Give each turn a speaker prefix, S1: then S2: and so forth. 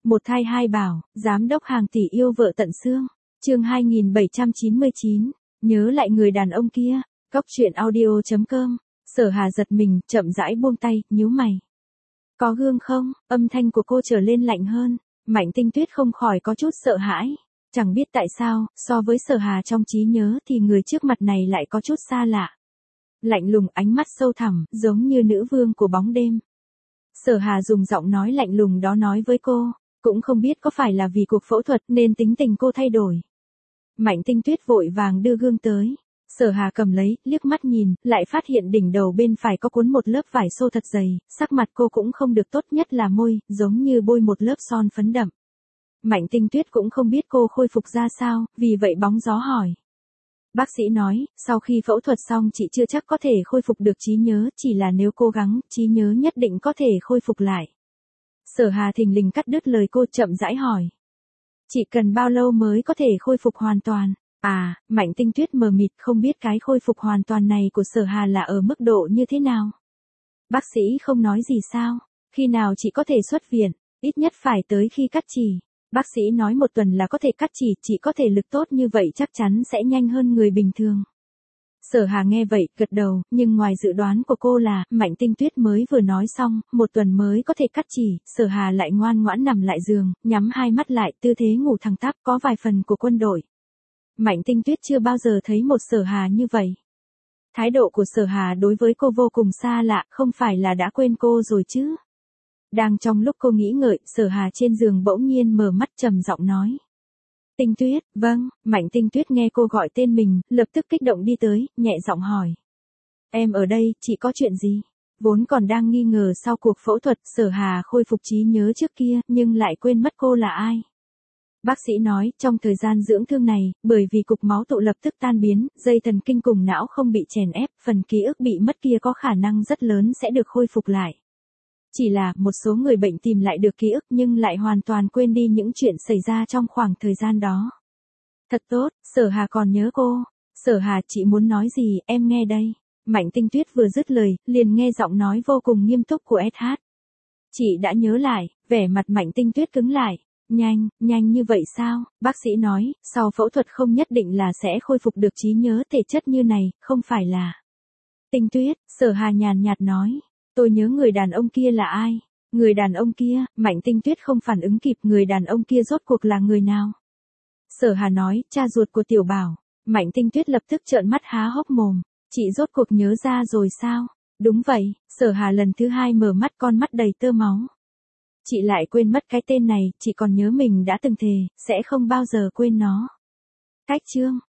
S1: Một thai hai bảo, giám đốc hàng tỷ yêu vợ tận xương. Chương 2799, nhớ lại người đàn ông kia. Cóc truyện audio.com. Sở Hà giật mình, chậm rãi buông tay, nhíu mày. Có gương không? Âm thanh của cô trở lên lạnh hơn. Mạnh Tinh Tuyết không khỏi có chút sợ hãi. Chẳng biết tại sao, so với Sở Hà trong trí nhớ thì người trước mặt này lại có chút xa lạ. Lạnh lùng, ánh mắt sâu thẳm, giống như nữ vương của bóng đêm. Sở Hà dùng giọng nói lạnh lùng đó nói với cô, cũng không biết có phải là vì cuộc phẫu thuật nên tính tình cô thay đổi. Mạnh Tinh Tuyết vội vàng đưa gương tới. Sở Hà cầm lấy, liếc mắt nhìn, lại phát hiện đỉnh đầu bên phải có cuốn một lớp vải xô thật dày, sắc mặt cô cũng không được tốt, nhất là môi, giống như bôi một lớp son phấn đậm. Mạnh Tinh Tuyết cũng không biết cô khôi phục ra sao, vì vậy bóng gió hỏi. Bác sĩ nói, sau khi phẫu thuật xong chị chưa chắc có thể khôi phục được trí nhớ, chỉ là nếu cố gắng, trí nhớ nhất định có thể khôi phục lại. Sở Hà thình lình cắt đứt lời cô, chậm rãi hỏi. Chỉ cần bao lâu mới có thể khôi phục hoàn toàn? Mạnh Tinh Tuyết mờ mịt, không biết cái khôi phục hoàn toàn này của Sở Hà là ở mức độ như thế nào. Bác sĩ không nói gì sao? Khi nào chị có thể xuất viện? Ít nhất phải tới khi cắt chỉ. Bác sĩ nói 1 tuần là có thể cắt chỉ, chị có thể lực tốt như vậy chắc chắn sẽ nhanh hơn người bình thường. Sở Hà nghe vậy, gật đầu, nhưng ngoài dự đoán của cô là, Mạnh Tinh Tuyết mới vừa nói xong, 1 tuần mới có thể cắt chỉ, Sở Hà lại ngoan ngoãn nằm lại giường, nhắm hai mắt lại, tư thế ngủ thẳng tắp, có vài phần của quân đội. Mạnh Tinh Tuyết chưa bao giờ thấy một Sở Hà như vậy. Thái độ của Sở Hà đối với cô vô cùng xa lạ, không phải là đã quên cô rồi chứ? Đang trong lúc cô nghĩ ngợi, Sở Hà trên giường bỗng nhiên mở mắt, trầm giọng nói. Tinh Tuyết, vâng. Mạnh Tinh Tuyết nghe cô gọi tên mình, lập tức kích động đi tới, nhẹ giọng hỏi. Em ở đây, chị có chuyện gì? Vốn còn đang nghi ngờ sau cuộc phẫu thuật, Sở Hà khôi phục trí nhớ trước kia, nhưng lại quên mất cô là ai. Bác sĩ nói, trong thời gian dưỡng thương này, bởi vì cục máu tụ lập tức tan biến, dây thần kinh cùng não không bị chèn ép, phần ký ức bị mất kia có khả năng rất lớn sẽ được khôi phục lại. Chỉ là, một số người bệnh tìm lại được ký ức nhưng lại hoàn toàn quên đi những chuyện xảy ra trong khoảng thời gian đó. Thật tốt, Sở Hà còn nhớ cô. Sở Hà, chị muốn nói gì, em nghe đây. Mạnh Tinh Tuyết vừa dứt lời, liền nghe giọng nói vô cùng nghiêm túc của SH. Chị đã nhớ lại, vẻ mặt Mạnh Tinh Tuyết cứng lại. Nhanh như vậy sao? Bác sĩ nói, sau phẫu thuật không nhất định là sẽ khôi phục được trí nhớ thể chất như này, không phải là. Tinh Tuyết, Sở Hà nhàn nhạt nói. Tôi nhớ người đàn ông kia là ai? Người đàn ông kia, Mạnh Tinh Tuyết không phản ứng kịp, người đàn ông kia rốt cuộc là người nào? Sở Hà nói, cha ruột của Tiểu Bảo. Mạnh Tinh Tuyết lập tức trợn mắt há hốc mồm. Chị rốt cuộc nhớ ra rồi sao? Đúng vậy, Sở Hà lần thứ 2 mở mắt, con mắt đầy tơ máu. Chị lại quên mất cái tên này, chị còn nhớ mình đã từng thề, sẽ không bao giờ quên nó. Cách chương.